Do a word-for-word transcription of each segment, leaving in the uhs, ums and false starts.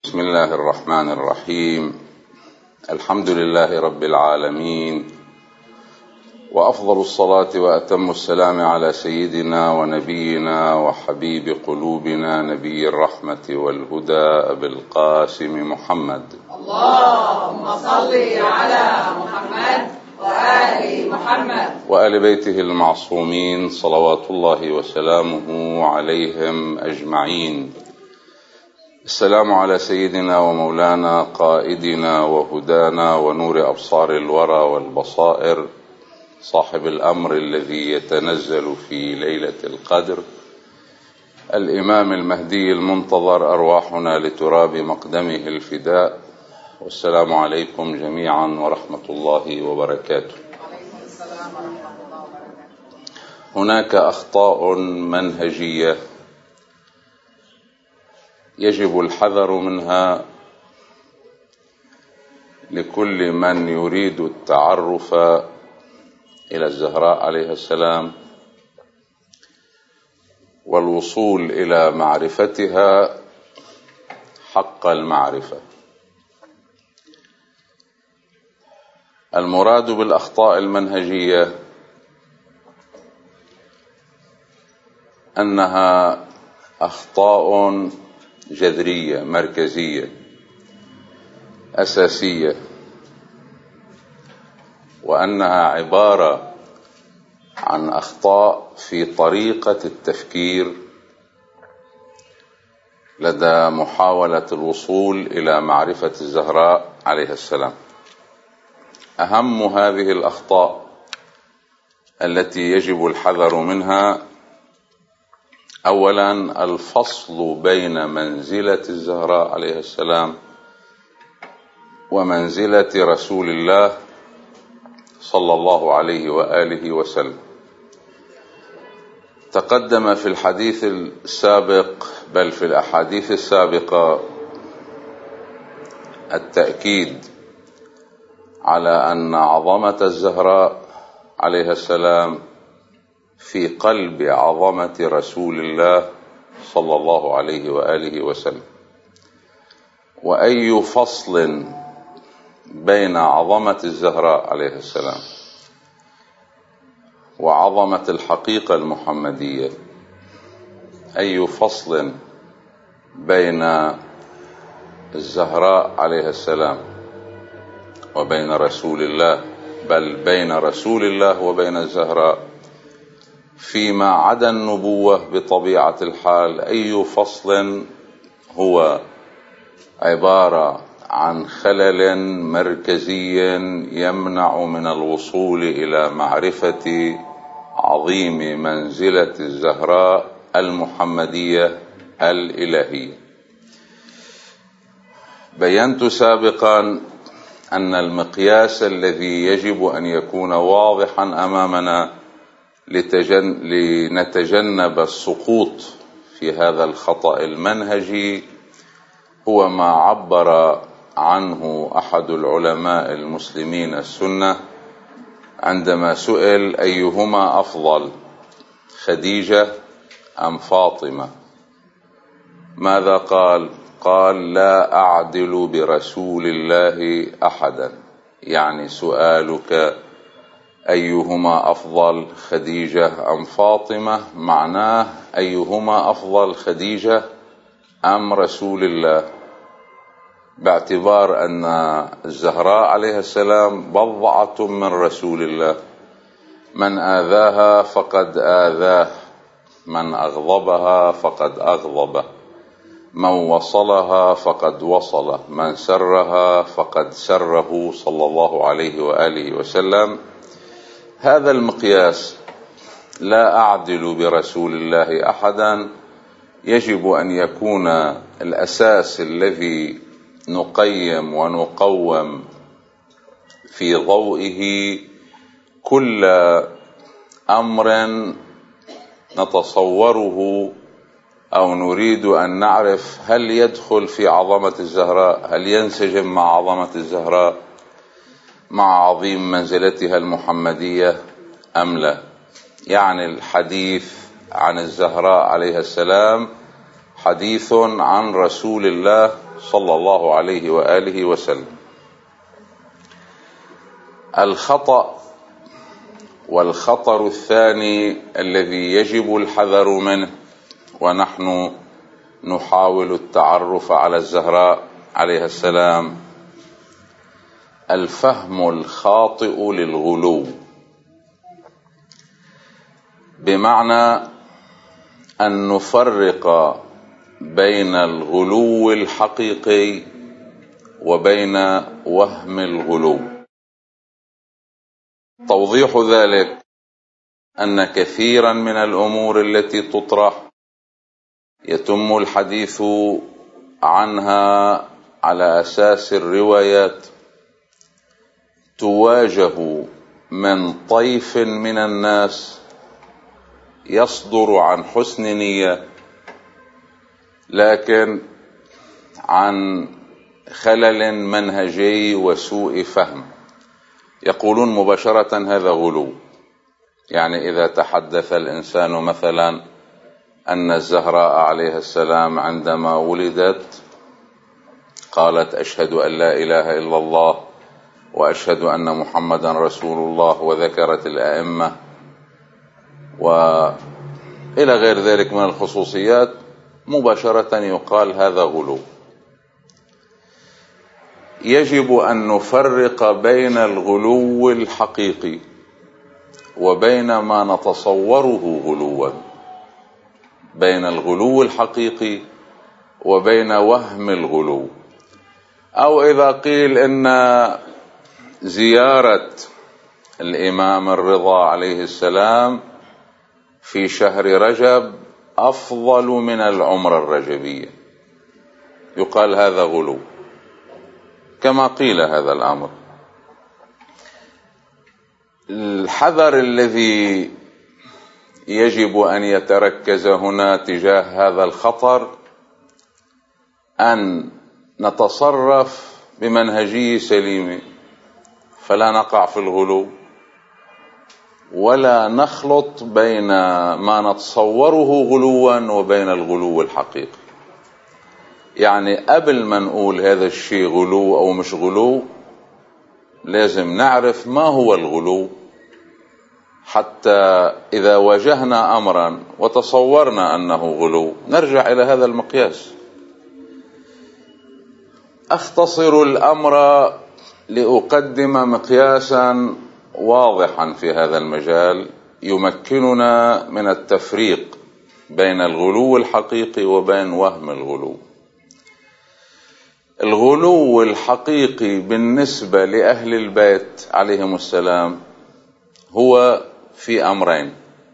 بسم الله الرحمن الرحيم. الحمد لله رب العالمين، وأفضل الصلاة وأتم السلام على سيدنا ونبينا وحبيب قلوبنا نبي الرحمة والهدى أبي القاسم محمد. اللهم صل على محمد وآل محمد وآل بيته المعصومين صلوات الله وسلامه عليهم أجمعين. السلام على سيدنا ومولانا قائدنا وهدانا ونور أبصار الورى والبصائر، صاحب الأمر الذي يتنزل في ليلة القدر، الإمام المهدي المنتظر، أرواحنا لتراب مقدمه الفداء. والسلام عليكم جميعا ورحمة الله وبركاته. هناك أخطاء منهجية يجب الحذر منها لكل من يريد التعرف إلى الزهراء عليه السلام والوصول إلى معرفتها حق المعرفة. المراد بالأخطاء المنهجية أنها أخطاء جذرية مركزية أساسية، وأنها عبارة عن أخطاء في طريقة التفكير لدى محاولة الوصول إلى معرفة الزهراء عليه السلام. أهم هذه الأخطاء التي يجب الحذر منها أولا الفصل بين منزلة الزهراء عليه السلام ومنزلة رسول الله صلى الله عليه وآله وسلم. تقدم في الحديث السابق بل في الأحاديث السابقة التأكيد على أن عظمة الزهراء عليه السلام في قلب عظمة رسول الله صلى الله عليه وآله وسلم. وأي فصل بين عظمة الزهراء عليه السلام وعظمة الحقيقة المحمدية، أي فصل بين الزهراء عليه السلام وبين رسول الله، بل بين رسول الله وبين الزهراء فيما عدا النبوة بطبيعة الحال، أي فصل هو عبارة عن خلل مركزي يمنع من الوصول إلى معرفة عظيم منزلة الزهراء المحمدية الإلهية. بينت سابقا أن المقياس الذي يجب أن يكون واضحا أمامنا لتجن... لنتجنب السقوط في هذا الخطأ المنهجي هو ما عبر عنه أحد العلماء المسلمين السنة عندما سئل أيهما أفضل، خديجة أم فاطمة؟ ماذا قال؟ قال: لا أعدل برسول الله أحدا. يعني سؤالك أيهما أفضل، خديجة أم فاطمة، معناه أيهما أفضل، خديجة أم رسول الله، باعتبار أن الزهراء عليه السلام بضعة من رسول الله، من آذاها فقد آذاه، من أغضبها فقد أغضبه، من وصلها فقد وصله، من سرها فقد سره صلى الله عليه وآله وسلم. هذا المقياس، لا أعدل برسول الله أحدا، يجب أن يكون الأساس الذي نقيم ونقوم في ضوئه كل أمر نتصوره أو نريد أن نعرف هل يدخل في عظمة الزهراء، هل ينسجم مع عظمة الزهراء، مع عظيم منزلتها المحمدية أم لا. يعني الحديث عن الزهراء عليه السلام حديث عن رسول الله صلى الله عليه وآله وسلم. الخطأ والخطر الثاني الذي يجب الحذر منه ونحن نحاول التعرف على الزهراء عليها السلام، الفهم الخاطئ للغلو، بمعنى أن نفرق بين الغلو الحقيقي وبين وهم الغلو. توضيح ذلك أن كثيرا من الأمور التي تطرح يتم الحديث عنها على أساس الروايات، تواجه من طيف من الناس يصدر عن حسن نية، لكن عن خلل منهجي وسوء فهم، يقولون مباشرة هذا غلو. يعني إذا تحدث الإنسان مثلا أن الزهراء عليها السلام عندما ولدت قالت أشهد أن لا إله إلا الله وأشهد أن محمدا رسول الله، وذكرت الأئمة وإلى غير ذلك من الخصوصيات، مباشرة يقال هذا غلو. يجب أن نفرق بين الغلو الحقيقي وبين ما نتصوره غلوا، بين الغلو الحقيقي وبين وهم الغلو. أو إذا قيل إن زيارة الإمام الرضا عليه السلام في شهر رجب أفضل من العمرة الرجبية، يقال هذا غلو، كما قيل هذا الأمر. الحذر الذي يجب أن يتركز هنا تجاه هذا الخطر أن نتصرف بمنهجية سليمة، فلا نقع في الغلو ولا نخلط بين ما نتصوره غلوا وبين الغلو الحقيقي. يعني قبل ما نقول هذا الشيء غلو أو مش غلو لازم نعرف ما هو الغلو، حتى إذا واجهنا أمرا وتصورنا أنه غلو نرجع إلى هذا المقياس. أختصر الأمر لأقدم مقياسا واضحا في هذا المجال يمكننا من التفريق بين الغلو الحقيقي وبين وهم الغلو. الغلو الحقيقي بالنسبة لأهل البيت عليهم السلام هو في أمرين،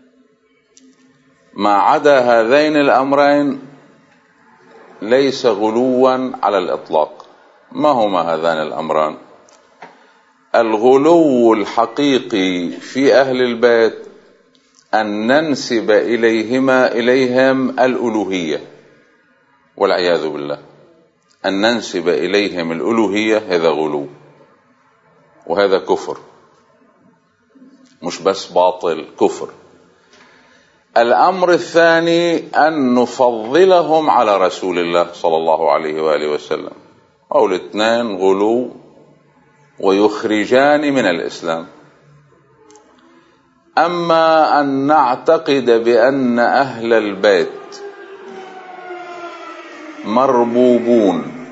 ما عدا هذين الأمرين ليس غلوا على الإطلاق. ما هما هذان الأمران؟ الغلو الحقيقي في أهل البيت أن ننسب إليهما إليهم الألوهية، والعياذ بالله، أن ننسب إليهم الألوهية هذا غلو، وهذا كفر، مش بس باطل، كفر. الأمر الثاني أن نفضلهم على رسول الله صلى الله عليه وآله وسلم، أو الاثنين غلو ويخرجان من الإسلام. أما أن نعتقد بأن أهل البيت مربوبون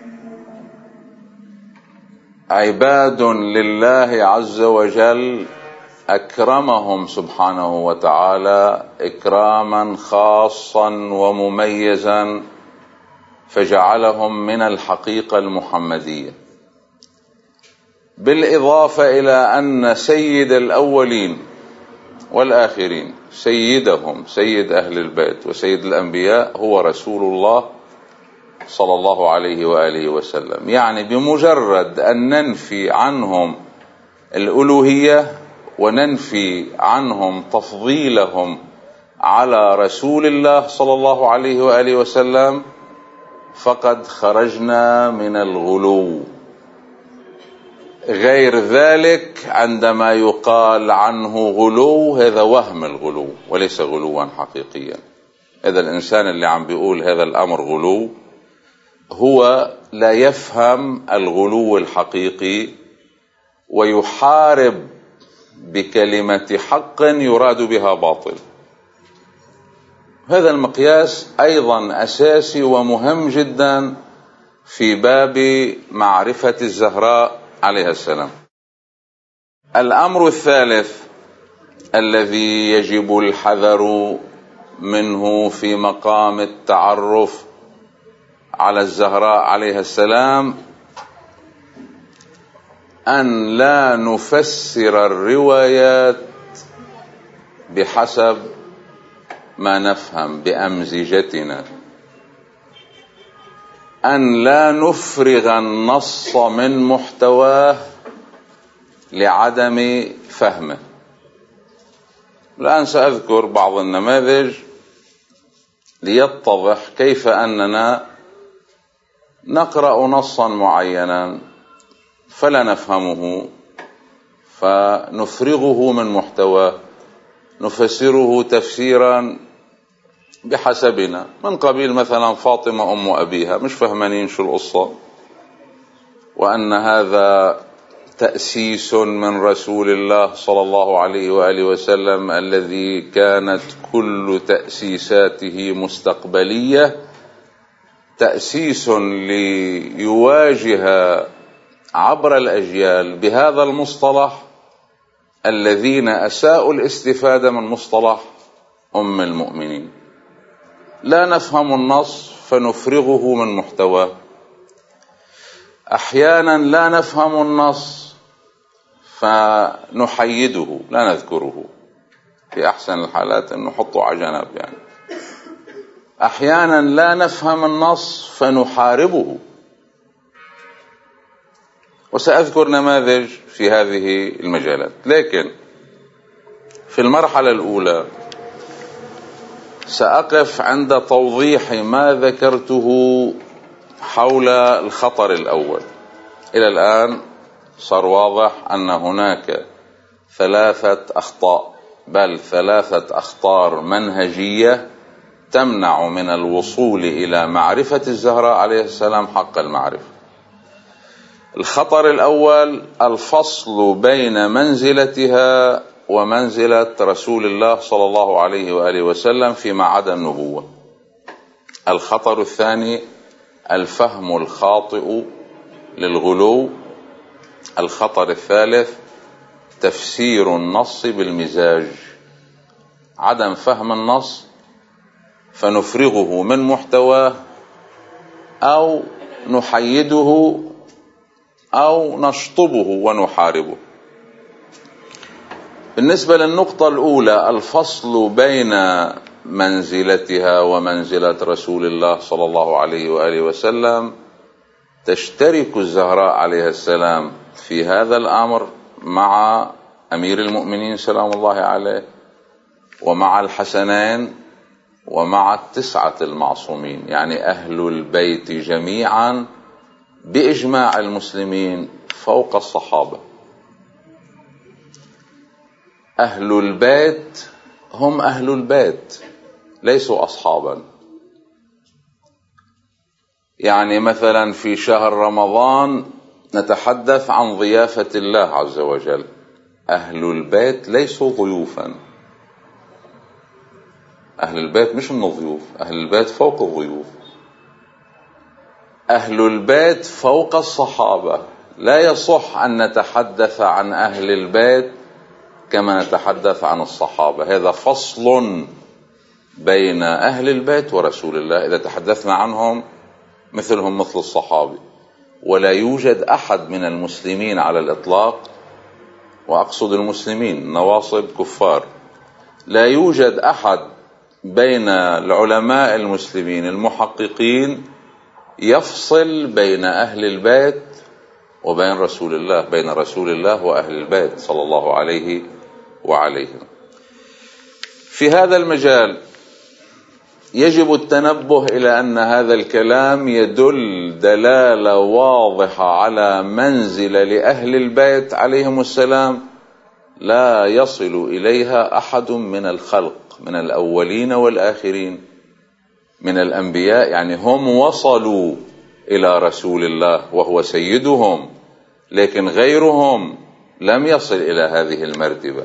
عباد لله عز وجل أكرمهم سبحانه وتعالى إكراما خاصا ومميزا فجعلهم من الحقيقة المحمدية، بالإضافة إلى أن سيد الأولين والآخرين، سيدهم سيد أهل البيت وسيد الأنبياء هو رسول الله صلى الله عليه وآله وسلم. يعني بمجرد أن ننفي عنهم الألوهية وننفي عنهم تفضيلهم على رسول الله صلى الله عليه وآله وسلم فقد خرجنا من الغلو. غير ذلك عندما يقال عنه غلو هذا وهم الغلو وليس غلوا حقيقيا. هذا الإنسان اللي عم بيقول هذا الأمر غلو هو لا يفهم الغلو الحقيقي ويحارب بكلمة حق يراد بها باطل. هذا المقياس أيضا أساسي ومهم جدا في باب معرفة الزهراء عليها السلام. الأمر الثالث الذي يجب الحذر منه في مقام التعرف على الزهراء عليها السلام أن لا نفسر الروايات بحسب ما نفهم بأمزجتنا، أن لا نفرغ النص من محتواه لعدم فهمه. الآن سأذكر بعض النماذج ليتضح كيف أننا نقرأ نصا معينا فلا نفهمه فنفرغه من محتواه، نفسره تفسيرا بحسبنا، من قبيل مثلا فاطمة أم أبيها، مش فهمانين شو القصة، وأن هذا تأسيس من رسول الله صلى الله عليه وآله وسلم الذي كانت كل تأسيساته مستقبلية، تأسيس ليواجه عبر الأجيال بهذا المصطلح الذين أساءوا الاستفادة من مصطلح أم المؤمنين. لا نفهم النص فنفرغه من محتواه. أحيانا لا نفهم النص فنحيده، لا نذكره، في أحسن الحالات أن نحطه على جنب. يعني أحيانا لا نفهم النص فنحاربه، وسأذكر نماذج في هذه المجالات. لكن في المرحلة الأولى سأقف عند توضيح ما ذكرته حول الخطر الأول. إلى الآن صار واضح أن هناك ثلاثة أخطاء، بل ثلاثة أخطار منهجية تمنع من الوصول إلى معرفة الزهراء عليه السلام حق المعرفة. الخطر الأول الفصل بين منزلتها ومنزلة رسول الله صلى الله عليه وآله وسلم فيما عدا النبوة. الخطر الثاني الفهم الخاطئ للغلو. الخطر الثالث تفسير النص بالمزاج، عدم فهم النص فنفرغه من محتواه أو نحيده أو نشطبه ونحاربه. بالنسبة للنقطة الأولى الفصل بين منزلتها ومنزلة رسول الله صلى الله عليه وآله وسلم، تشترك الزهراء عليها السلام في هذا الأمر مع أمير المؤمنين سلام الله عليه ومع الحسنين ومع التسعة المعصومين، يعني أهل البيت جميعا بإجماع المسلمين فوق الصحابة. أهل البيت هم أهل البيت ليسوا أصحابا. يعني مثلا في شهر رمضان نتحدث عن ضيافة الله عز وجل، أهل البيت ليسوا ضيوفا. أهل البيت مش من الضيوف، أهل البيت فوق الضيوف. أهل البيت فوق الصحابة. لا يصح أن نتحدث عن أهل البيت كما نتحدث عن الصحابة. هذا فصل بين أهل البيت ورسول الله إذا تحدثنا عنهم مثلهم مثل الصحابي. ولا يوجد أحد من المسلمين على الإطلاق، وأقصد المسلمين نواصب كفار، لا يوجد أحد بين العلماء المسلمين المحققين يفصل بين أهل البيت وبين رسول الله، بين رسول الله وأهل البيت صلى الله عليه وعليهم. في هذا المجال يجب التنبه إلى أن هذا الكلام يدل دلالة واضحة على منزلة لأهل البيت عليهم السلام لا يصل إليها أحد من الخلق، من الأولين والآخرين، من الأنبياء. يعني هم وصلوا إلى رسول الله وهو سيدهم، لكن غيرهم لم يصل إلى هذه المرتبة.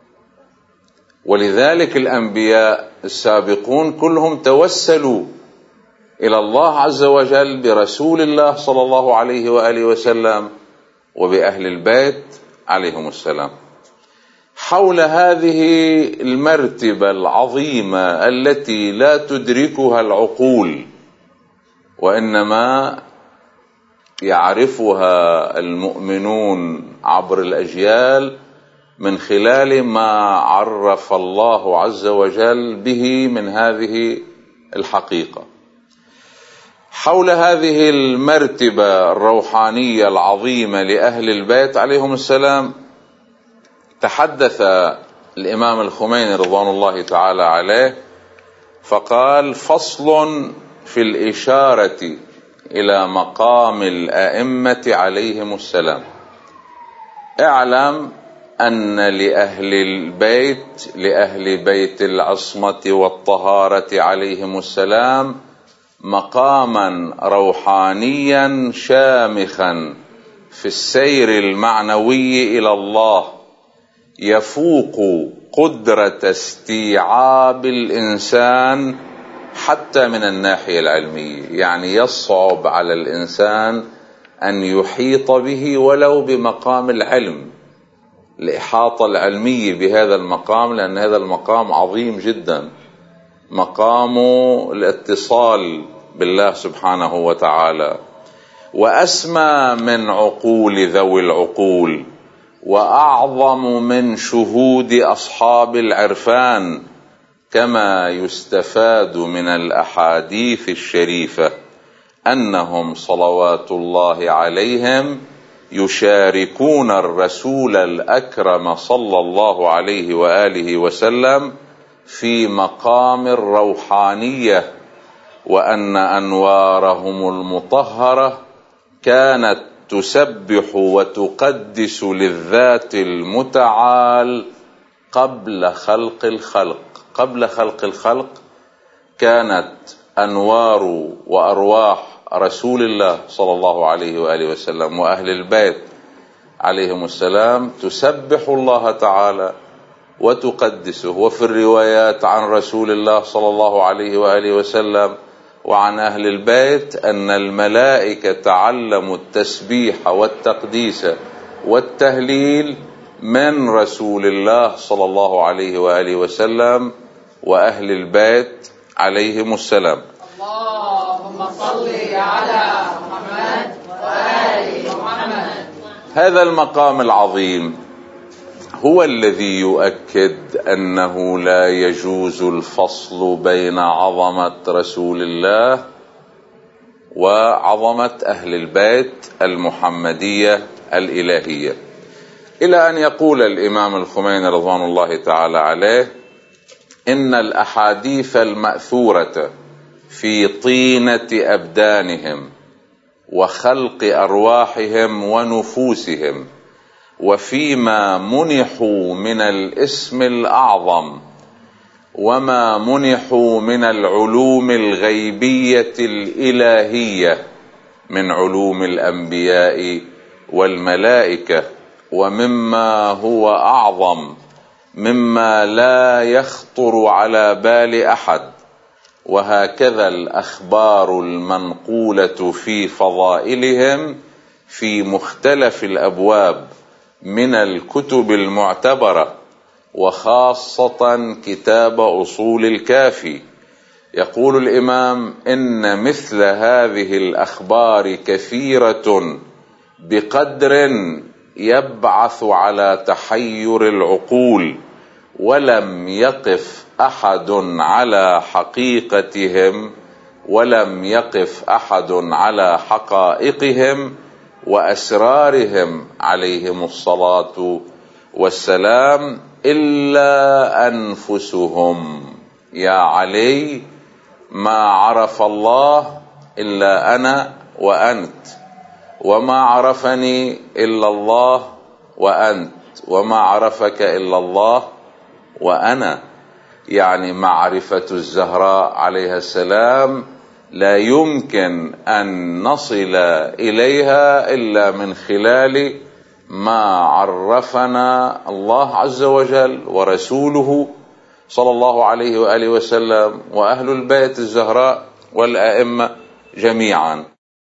ولذلك الأنبياء السابقون كلهم توسلوا إلى الله عز وجل برسول الله صلى الله عليه وآله وسلم وبأهل البيت عليهم السلام. حول هذه المرتبة العظيمة التي لا تدركها العقول وإنما يعرفها المؤمنون عبر الأجيال من خلال ما عرف الله عز وجل به من هذه الحقيقة. حول هذه المرتبة الروحانية العظيمة لأهل البيت عليهم السلام تحدث الإمام الخميني رضوان الله تعالى عليه فقال: فصل في الإشارة إلى مقام الأئمة عليهم السلام. اعلم أن لأهل البيت لأهل بيت العصمة والطهارة عليهم السلام مقاما روحانيا شامخا في السير المعنوي إلى الله يفوق قدرة استيعاب الإنسان حتى من الناحية العلمية، يعني يصعب على الإنسان أن يحيط به ولو بمقام العلم، الإحاطة العلمية بهذا المقام، لأن هذا المقام عظيم جدا، مقام الاتصال بالله سبحانه وتعالى، وأسمى من عقول ذوي العقول، وأعظم من شهود أصحاب العرفان، كما يستفاد من الأحاديث الشريفة أنهم صلوات الله عليهم يشاركون الرسول الأكرم صلى الله عليه وآله وسلم في مقام الروحانية، وأن أنوارهم المطهرة كانت تسبح وتقدس للذات المتعال قبل خلق الخلق. قبل خلق الخلق كانت أنوار وأرواح رسول الله صلى الله عليه وآله وسلم وأهل البيت عليهم السلام تسبح الله تعالى وتقدسه. وفي الروايات عن رسول الله صلى الله عليه وآله وسلم وعن أهل البيت أن الملائكة تعلموا التسبيح والتقديس والتهليل من رسول الله صلى الله عليه وآله وسلم وأهل البيت عليهم السلام. اللهم صل على محمد وآل محمد. هذا المقام العظيم هو الذي يؤكد أنه لا يجوز الفصل بين عظمة رسول الله وعظمة أهل البيت المحمدية الإلهية، إلى أن يقول الإمام الخميني رضوان الله تعالى عليه: إن الأحاديث المأثورة في طينة أبدانهم وخلق أرواحهم ونفوسهم وفيما منحوا من الاسم الأعظم وما منحوا من العلوم الغيبية الإلهية من علوم الأنبياء والملائكة، ومما هو أعظم مما لا يخطر على بال أحد، وهكذا الأخبار المنقولة في فضائلهم في مختلف الأبواب من الكتب المعتبرة، وخاصة كتاب أصول الكافي. يقول الإمام: إن مثل هذه الأخبار كثيرة بقدر يبعث على تحير العقول، ولم يقف أحد على حقيقتهم ولم يقف أحد على حقائقهم وأسرارهم عليهم الصلاة والسلام إلا أنفسهم. يا علي، ما عرف الله إلا أنا وأنت، وما عرفني إلا الله وأنت، وما عرفك إلا الله وأنا. يعني معرفة الزهراء عليها السلام لا يمكن أن نصل إليها إلا من خلال ما عرفنا الله عز وجل ورسوله صلى الله عليه وآله وسلم وأهل البيت الزهراء والأئمة جميعا.